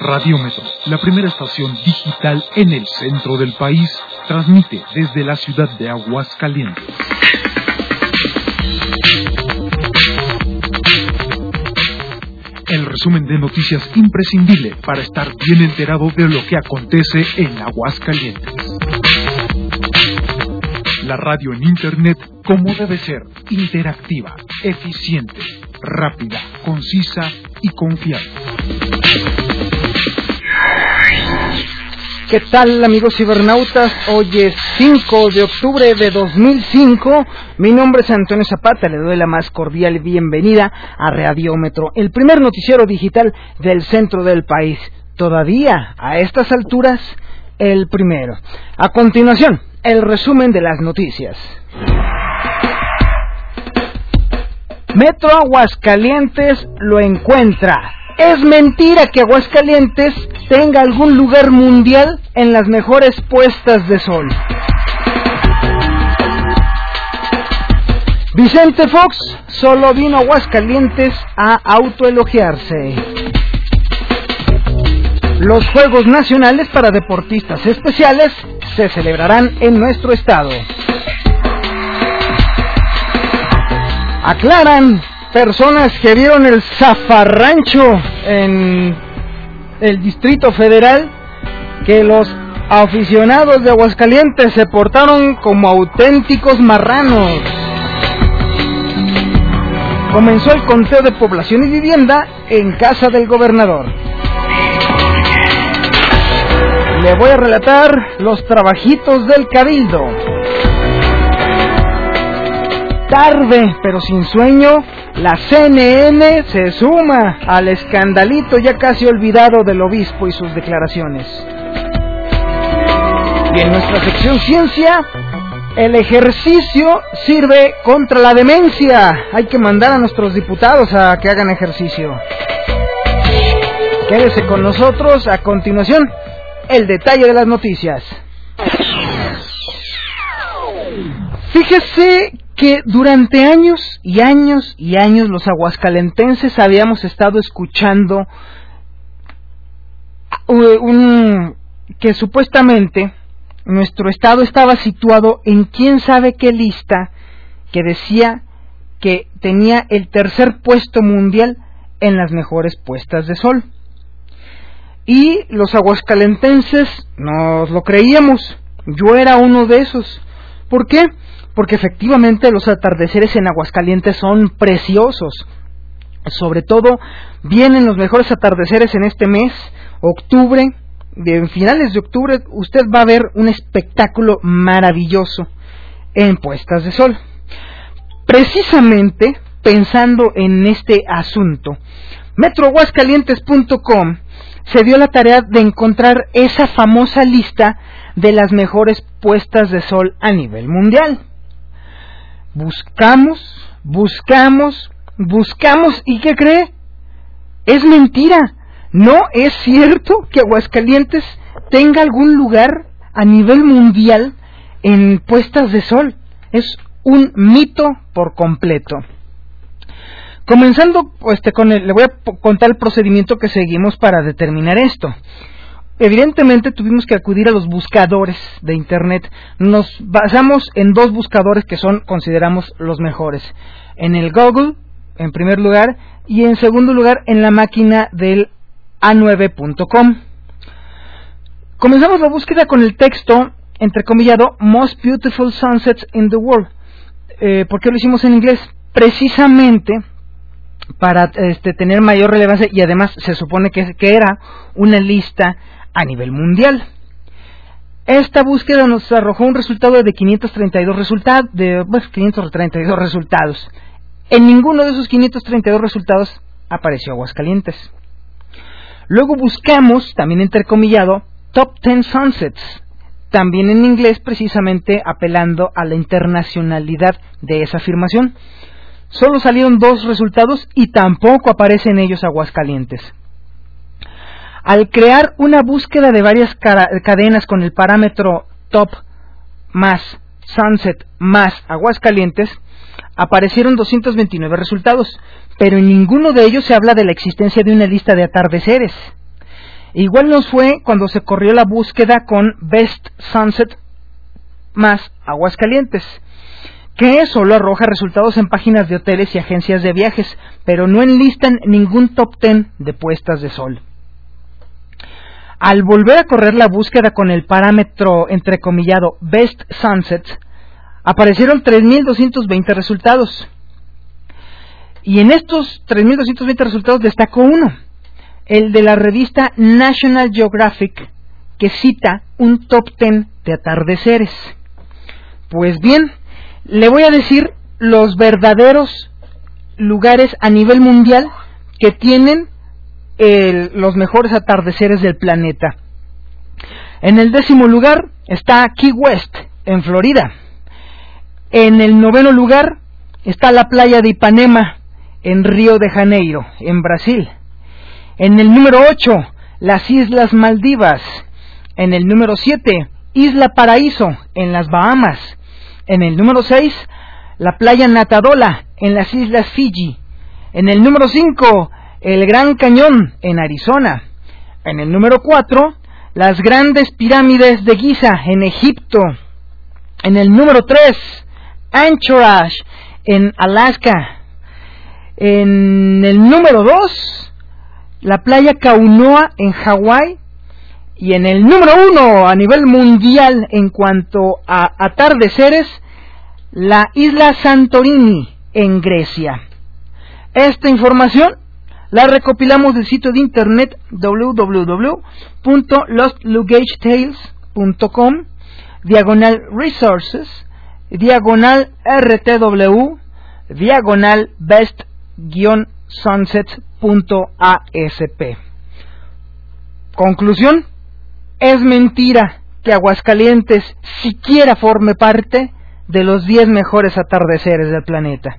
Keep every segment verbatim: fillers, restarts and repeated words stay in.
Radiómetro, la primera estación digital en el centro del país, transmite desde la ciudad de Aguascalientes. El resumen de noticias imprescindible para estar bien enterado de lo que acontece en Aguascalientes. La radio en Internet como debe ser, interactiva, eficiente, rápida, concisa y confiable. ¿Qué tal, amigos cibernautas? Hoy es cinco de octubre de dos mil cinco. Mi nombre es Antonio Zapata. Le doy la más cordial bienvenida a Radiómetro, el primer noticiero digital del centro del país. Todavía, a estas alturas, el primero. A continuación, el resumen de las noticias. Metro Aguascalientes lo encuentra. Es mentira que Aguascalientes tenga algún lugar mundial en las mejores puestas de sol. Vicente Fox solo vino a Aguascalientes a autoelogiarse. Los Juegos Nacionales para Deportistas Especiales se celebrarán en nuestro estado. Aclaran personas que vieron el zafarrancho en el Distrito Federal que los aficionados de Aguascalientes se portaron como auténticos marranos. Comenzó el conteo de población y vivienda en casa del gobernador. Le voy a relatar los trabajitos del Cabildo. Tarde, pero sin sueño, la C N N se suma al escandalito ya casi olvidado del obispo y sus declaraciones. Y en nuestra sección ciencia, el ejercicio sirve contra la demencia. Hay que mandar a nuestros diputados a que hagan ejercicio. Quédese con nosotros. A continuación, el detalle de las noticias. Fíjese que durante años y años y años los aguascalentenses habíamos estado escuchando un, que supuestamente nuestro estado estaba situado en quién sabe qué lista que decía que tenía el tercer puesto mundial en las mejores puestas de sol. Y los aguascalentenses nos lo creíamos. Yo era uno de esos. ¿Por qué? Porque efectivamente los atardeceres en Aguascalientes son preciosos. Sobre todo vienen los mejores atardeceres en este mes, octubre. De finales de octubre usted va a ver un espectáculo maravilloso en puestas de sol. Precisamente pensando en este asunto, metro aguascalientes punto com se dio la tarea de encontrar esa famosa lista de las mejores puestas de sol a nivel mundial. Buscamos, buscamos, buscamos, ¿y qué cree? Es mentira. No es cierto que Aguascalientes tenga algún lugar a nivel mundial en puestas de sol. Es un mito por completo. Comenzando este, con el, le voy a contar el procedimiento que seguimos para determinar esto. Evidentemente tuvimos que acudir a los buscadores de internet. Nos basamos en dos buscadores que son, consideramos, los mejores. En el Google, en primer lugar, y en segundo lugar, en la máquina del a nueve punto com. Comenzamos la búsqueda con el texto, entrecomillado, Most Beautiful Sunsets in the World. Eh, ¿Por qué lo hicimos en inglés? Precisamente para este, tener mayor relevancia, y además se supone que, que era una lista a nivel mundial. Esta búsqueda nos arrojó un resultado de quinientos treinta y dos resultados, de pues, quinientos treinta y dos resultados. En ninguno de esos quinientos treinta y dos resultados apareció Aguascalientes. Luego buscamos, también entrecomillado, Top diez Sunsets, también en inglés, precisamente apelando a la internacionalidad de esa afirmación. Solo salieron dos resultados y tampoco aparece en ellos Aguascalientes. Al crear una búsqueda de varias cadenas con el parámetro Top más Sunset más Aguascalientes, aparecieron doscientos veintinueve resultados, pero en ninguno de ellos se habla de la existencia de una lista de atardeceres. Igual nos fue cuando se corrió la búsqueda con Best Sunset más Aguascalientes, que solo arroja resultados en páginas de hoteles y agencias de viajes, pero no enlistan ningún top ten de puestas de sol. Al volver a correr la búsqueda con el parámetro entrecomillado Best Sunset, aparecieron tres mil doscientos veinte resultados. Y en estos tres mil doscientos veinte resultados destacó uno, el de la revista National Geographic, que cita un top ten de atardeceres. Pues bien, le voy a decir los verdaderos lugares a nivel mundial que tienen el, los mejores atardeceres del planeta. En el décimo lugar está Key West, en Florida. En el noveno lugar está la playa de Ipanema, en Río de Janeiro, en Brasil. En el número ocho, las Islas Maldivas. En el número siete, Isla Paraíso, en las Bahamas. En el número seis, la playa Natadola, en las Islas Fiji. En el número cinco, el Gran Cañón, en Arizona. En el número cuatro, las grandes pirámides de Giza, en Egipto. En el número tres, Anchorage, en Alaska. En el número dos, la playa Kaunoa, en Hawái. Y en el número uno, a nivel mundial, en cuanto a atardeceres, la isla Santorini, en Grecia. Esta información la recopilamos del sitio de internet w w w punto lost luggage tales punto com, diagonal resources, diagonal R T W, diagonal best sunset punto A S P. Conclusión: es mentira que Aguascalientes siquiera forme parte de los diez mejores atardeceres del planeta.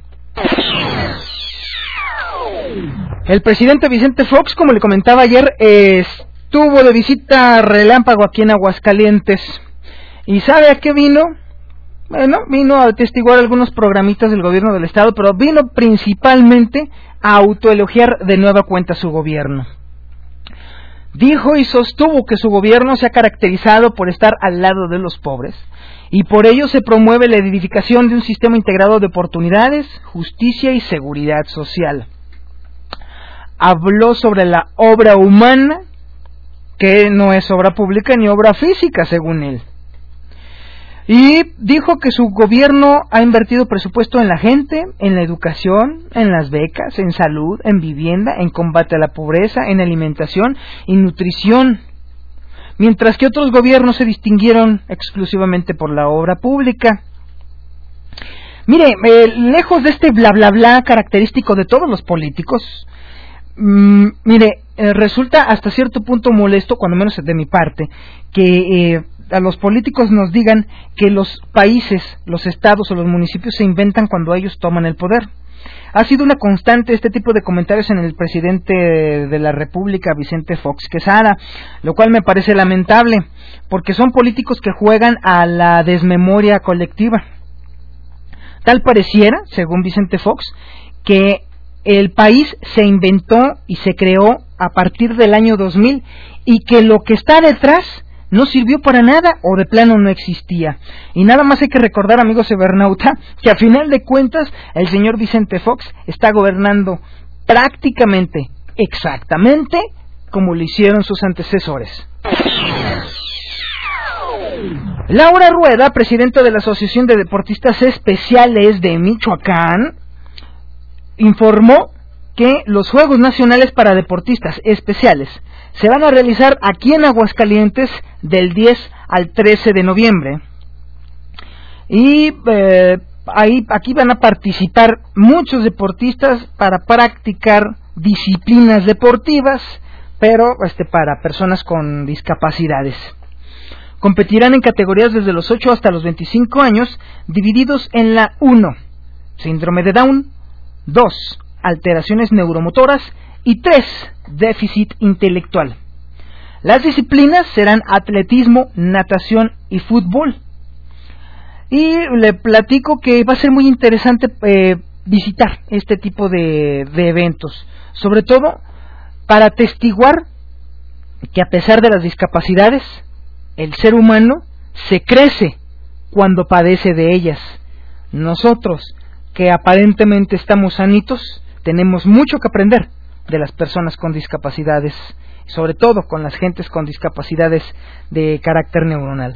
El presidente Vicente Fox, como le comentaba ayer, estuvo de visita relámpago aquí en Aguascalientes. ¿Y sabe a qué vino? Bueno, vino a atestiguar algunos programitas del gobierno del estado, pero vino principalmente a autoelogiar de nueva cuenta su gobierno. Dijo y sostuvo que su gobierno se ha caracterizado por estar al lado de los pobres, y por ello se promueve la edificación de un sistema integrado de oportunidades, justicia y seguridad social. Habló sobre la obra humana, que no es obra pública ni obra física, según él. Y dijo que su gobierno ha invertido presupuesto en la gente, en la educación, en las becas, en salud, en vivienda, en combate a la pobreza, en alimentación y nutrición, mientras que otros gobiernos se distinguieron exclusivamente por la obra pública. Mire, eh, lejos de este bla bla bla característico de todos los políticos, mmm, mire, eh, resulta hasta cierto punto molesto, cuando menos de mi parte, que eh, a los políticos nos digan que los países, los estados o los municipios se inventan cuando ellos toman el poder. Ha sido una constante este tipo de comentarios en el presidente de la República, Vicente Fox Quesada, lo cual me parece lamentable, porque son políticos que juegan a la desmemoria colectiva. Tal pareciera, según Vicente Fox, que el país se inventó y se creó a partir del año dos mil y que lo que está detrás no sirvió para nada o de plano no existía. Y nada más hay que recordar, amigos cibernauta, que a final de cuentas el señor Vicente Fox está gobernando prácticamente, exactamente, como lo hicieron sus antecesores. Laura Rueda, presidenta de la Asociación de Deportistas Especiales de Michoacán, informó que los Juegos Nacionales para Deportistas Especiales se van a realizar aquí en Aguascalientes del diez al trece de noviembre. Y eh, ahí, aquí van a participar muchos deportistas para practicar disciplinas deportivas, pero este, para personas con discapacidades. Competirán en categorías desde los ocho hasta los veinticinco años, divididos en la uno, síndrome de Down, dos, alteraciones neuromotoras, y tres, déficit intelectual. Las disciplinas serán atletismo, natación y fútbol. Y le platico que va a ser muy interesante eh, visitar este tipo de, de eventos, sobre todo para atestiguar que a pesar de las discapacidades, el ser humano se crece cuando padece de ellas. Nosotros, que aparentemente estamos sanitos, tenemos mucho que aprender de las personas con discapacidades, sobre todo con las gentes con discapacidades de carácter neuronal.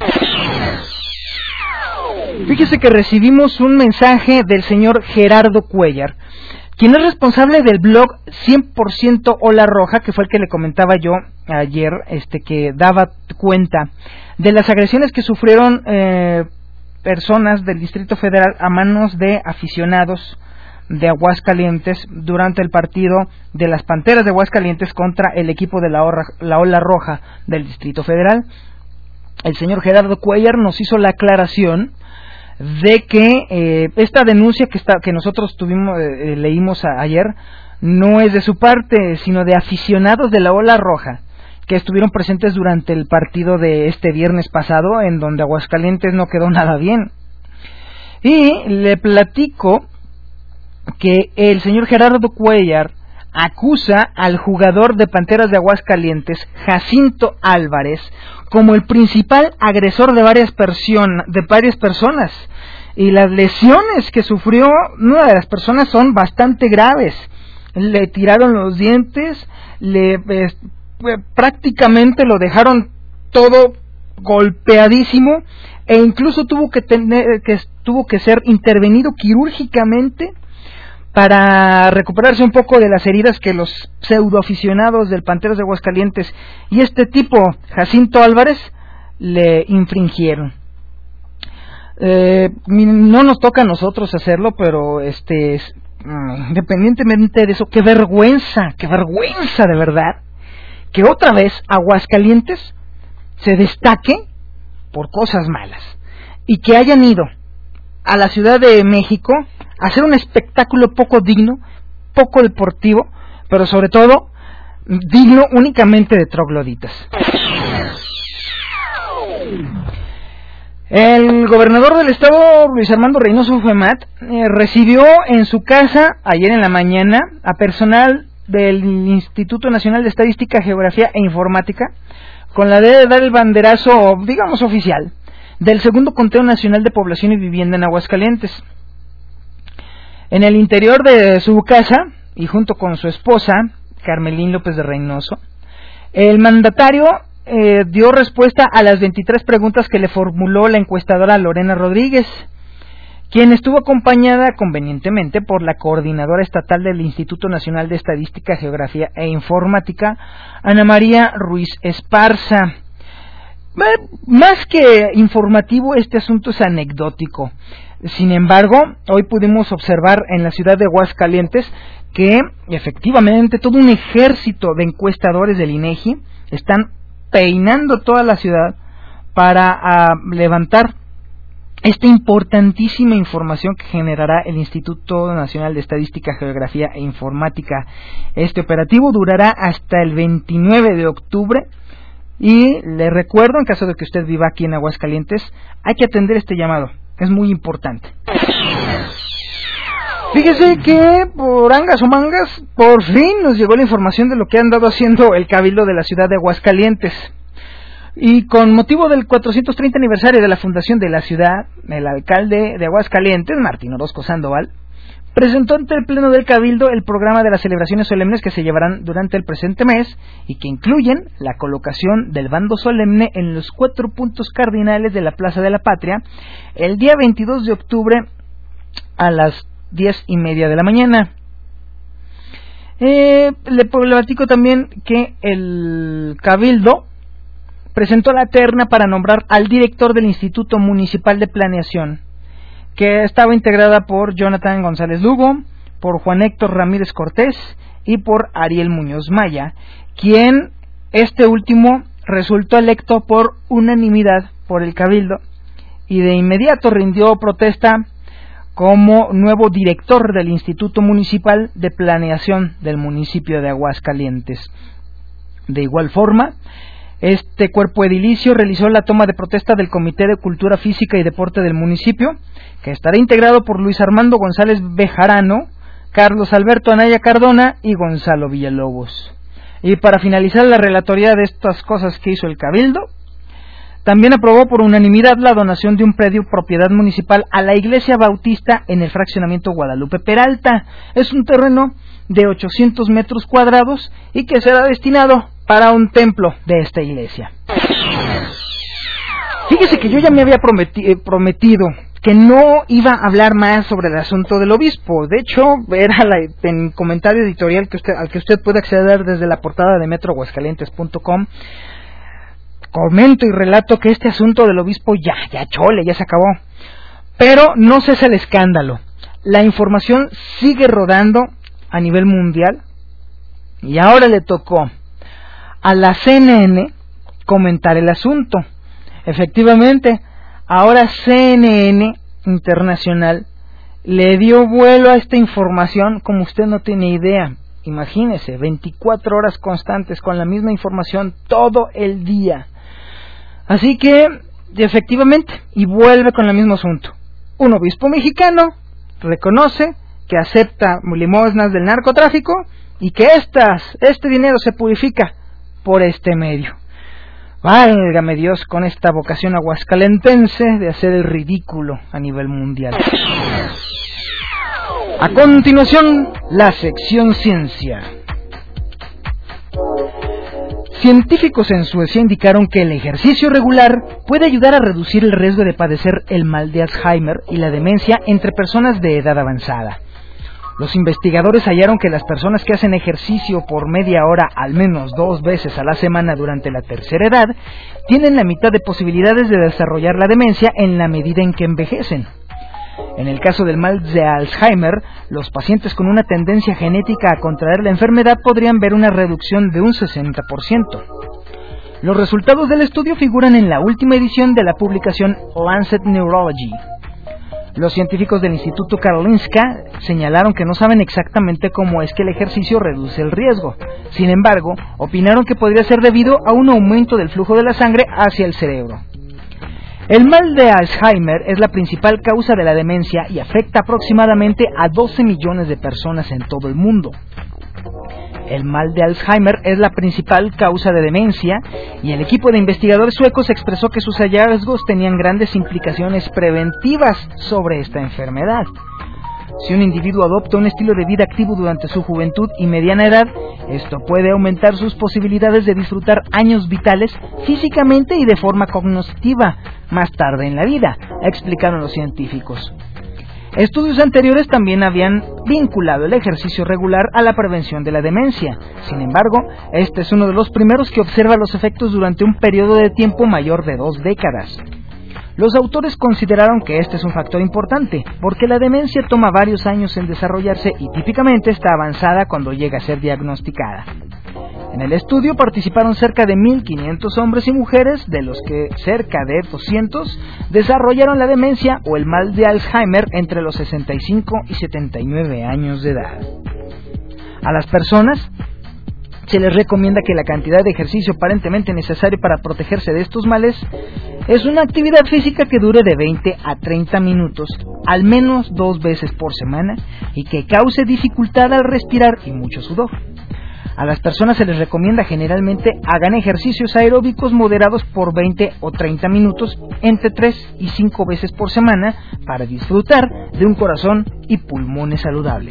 Fíjese que recibimos un mensaje del señor Gerardo Cuellar, quien es responsable del blog cien por ciento Ola Roja, que fue el que le comentaba yo ayer, este que daba cuenta de las agresiones que sufrieron eh, personas del Distrito Federal a manos de aficionados de Aguascalientes durante el partido de las Panteras de Aguascalientes contra el equipo de la, Orra, la Ola Roja del Distrito Federal. El señor Gerardo Cuellar nos hizo la aclaración de que eh, esta denuncia que está que nosotros tuvimos eh, leímos a, ayer no es de su parte, sino de aficionados de la Ola Roja que estuvieron presentes durante el partido de este viernes pasado, en donde Aguascalientes no quedó nada bien. Y le platico que el señor Gerardo Cuellar acusa al jugador de Panteras de Aguascalientes, Jacinto Álvarez, como el principal agresor de varias, person- de varias personas. Y las lesiones que sufrió una de las personas son bastante graves. Le tiraron los dientes, le eh, prácticamente lo dejaron todo golpeadísimo, e incluso tuvo que tener que tuvo que ser intervenido quirúrgicamente para recuperarse un poco de las heridas que los pseudoaficionados del Panteras de Aguascalientes y este tipo, Jacinto Álvarez, le infringieron. Eh, no nos toca a nosotros hacerlo, pero este, independientemente de eso, qué vergüenza, qué vergüenza de verdad, que otra vez Aguascalientes se destaque por cosas malas y que hayan ido a la Ciudad de México a hacer un espectáculo poco digno, poco deportivo, pero sobre todo digno únicamente de trogloditas. El gobernador del estado, Luis Armando Reynoso Femat, eh, recibió en su casa ayer en la mañana a personal del Instituto Nacional de Estadística, Geografía e Informática, con la idea de dar el banderazo, digamos, oficial, del segundo conteo nacional de población y vivienda en Aguascalientes. En el interior de su casa, y junto con su esposa, Carmelín López de Reynoso, el mandatario eh, dio respuesta a las veintitrés preguntas que le formuló la encuestadora Lorena Rodríguez, quien estuvo acompañada convenientemente por la coordinadora estatal del Instituto Nacional de Estadística, Geografía e Informática, Ana María Ruiz Esparza. Más que informativo, este asunto es anecdótico. Sin embargo, hoy pudimos observar en la ciudad de Aguascalientes que efectivamente todo un ejército de encuestadores del INEGI están peinando toda la ciudad para uh, levantar esta importantísima información que generará el Instituto Nacional de Estadística, Geografía e Informática. Este operativo durará hasta el veintinueve de octubre y le recuerdo, en caso de que usted viva aquí en Aguascalientes, hay que atender este llamado, es muy importante. Fíjese que por angas o mangas, por fin nos llegó la información de lo que ha andado haciendo el Cabildo de la ciudad de Aguascalientes. Y con motivo del cuatrocientos treinta aniversario de la fundación de la ciudad, el alcalde de Aguascalientes, Martín Orozco Sandoval, presentó ante el Pleno del Cabildo el programa de las celebraciones solemnes que se llevarán durante el presente mes y que incluyen la colocación del bando solemne en los cuatro puntos cardinales de la Plaza de la Patria el día veintidós de octubre a las diez y media de la mañana. Eh, le platico también que el Cabildo presentó la terna para nombrar al director del Instituto Municipal de Planeación, que estaba integrada por Jonathan González Lugo, por Juan Héctor Ramírez Cortés y por Ariel Muñoz Maya, quien este último resultó electo por unanimidad por el Cabildo y de inmediato rindió protesta como nuevo director del Instituto Municipal de Planeación del municipio de Aguascalientes. De igual forma, este cuerpo edilicio realizó la toma de protesta del Comité de Cultura Física y Deporte del municipio, que estará integrado por Luis Armando González Bejarano, Carlos Alberto Anaya Cardona y Gonzalo Villalobos. Y para finalizar la relatoría de estas cosas que hizo el Cabildo, también aprobó por unanimidad la donación de un predio propiedad municipal a la Iglesia Bautista en el fraccionamiento Guadalupe Peralta. Es un terreno de ochocientos metros cuadrados y que será destinado para un templo de esta iglesia. Fíjese que yo ya me había prometi- eh, prometido que no iba a hablar más sobre el asunto del obispo. De hecho, era la, en comentario editorial que usted, al que usted puede acceder desde la portada de metro aguascalientes punto com. Comento y relato que este asunto del obispo ya, ya chole, ya se acabó. Pero no cesa el escándalo. La información sigue rodando a nivel mundial y ahora le tocó a la C N N comentar el asunto. Efectivamente, ahora C N N Internacional le dio vuelo a esta información como usted no tiene idea. Imagínese, veinticuatro horas constantes con la misma información todo el día. Así que, efectivamente, y vuelve con el mismo asunto. Un obispo mexicano reconoce que acepta limosnas del narcotráfico y que estas, este dinero se purifica por este medio. Válgame Dios con esta vocación aguascalentense de hacer el ridículo a nivel mundial. A continuación, la sección ciencia. Científicos en Suecia indicaron que el ejercicio regular puede ayudar a reducir el riesgo de padecer el mal de Alzheimer y la demencia entre personas de edad avanzada. Los investigadores hallaron que las personas que hacen ejercicio por media hora al menos dos veces a la semana durante la tercera edad tienen la mitad de posibilidades de desarrollar la demencia en la medida en que envejecen. En el caso del mal de Alzheimer, los pacientes con una tendencia genética a contraer la enfermedad podrían ver una reducción de un sesenta por ciento. Los resultados del estudio figuran en la última edición de la publicación Lancet Neurology. Los científicos del Instituto Karolinska señalaron que no saben exactamente cómo es que el ejercicio reduce el riesgo. Sin embargo, opinaron que podría ser debido a un aumento del flujo de la sangre hacia el cerebro. El mal de Alzheimer es la principal causa de la demencia y afecta aproximadamente a doce millones de personas en todo el mundo. El mal de Alzheimer es la principal causa de demencia y el equipo de investigadores suecos expresó que sus hallazgos tenían grandes implicaciones preventivas sobre esta enfermedad. Si un individuo adopta un estilo de vida activo durante su juventud y mediana edad, esto puede aumentar sus posibilidades de disfrutar años vitales físicamente y de forma cognitiva más tarde en la vida, explicaron los científicos. Estudios anteriores también habían vinculado el ejercicio regular a la prevención de la demencia. Sin embargo, este es uno de los primeros que observa los efectos durante un periodo de tiempo mayor de dos décadas. Los autores consideraron que este es un factor importante, porque la demencia toma varios años en desarrollarse y típicamente está avanzada cuando llega a ser diagnosticada. En el estudio participaron cerca de mil quinientos hombres y mujeres, de los que cerca de doscientos desarrollaron la demencia o el mal de Alzheimer entre los sesenta y cinco y setenta y nueve años de edad. A las personas se les recomienda que la cantidad de ejercicio aparentemente necesario para protegerse de estos males es una actividad física que dure de veinte a treinta minutos, al menos dos veces por semana, y que cause dificultad al respirar y mucho sudor. A las personas se les recomienda generalmente hagan ejercicios aeróbicos moderados por veinte o treinta minutos entre tres y cinco veces por semana para disfrutar de un corazón y pulmones saludables.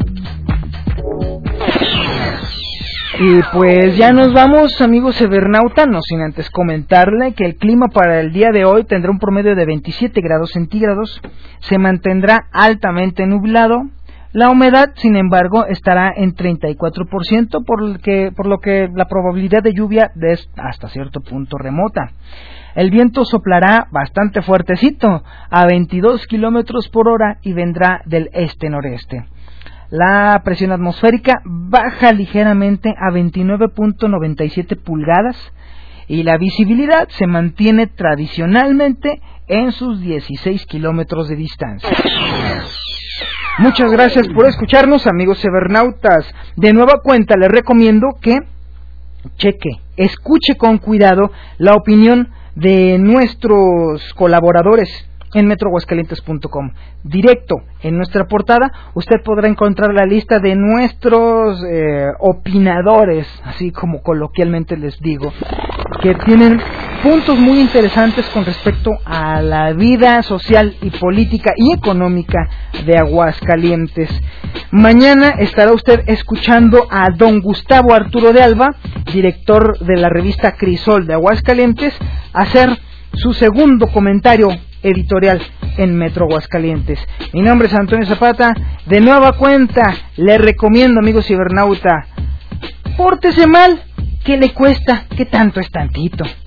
Y pues ya nos vamos, amigos cibernautas, no sin antes comentarle que el clima para el día de hoy tendrá un promedio de veintisiete grados centígrados, se mantendrá altamente nublado, la humedad, sin embargo, estará en treinta y cuatro por ciento, por lo que, por lo que la probabilidad de lluvia es hasta cierto punto remota. El viento soplará bastante fuertecito, a veintidós kilómetros por hora y vendrá del este-noreste. La presión atmosférica baja ligeramente a veintinueve punto noventa y siete pulgadas y la visibilidad se mantiene tradicionalmente en sus dieciséis kilómetros de distancia. Muchas gracias por escucharnos, amigos cibernautas. De nueva cuenta les recomiendo que cheque, escuche con cuidado la opinión de nuestros colaboradores en metro aguascalientes punto com. Directo en nuestra portada usted podrá encontrar la lista de nuestros eh, opinadores, así como coloquialmente les digo, que tienen puntos muy interesantes con respecto a la vida social y política y económica de Aguascalientes. Mañana estará usted escuchando a don Gustavo Arturo de Alba, director de la revista Crisol de Aguascalientes, hacer su segundo comentario editorial en Metro Aguascalientes. Mi nombre es Antonio Zapata. De nueva cuenta, le recomiendo, amigo cibernauta, pórtese mal, ¿qué le cuesta? ¿Qué tanto es tantito?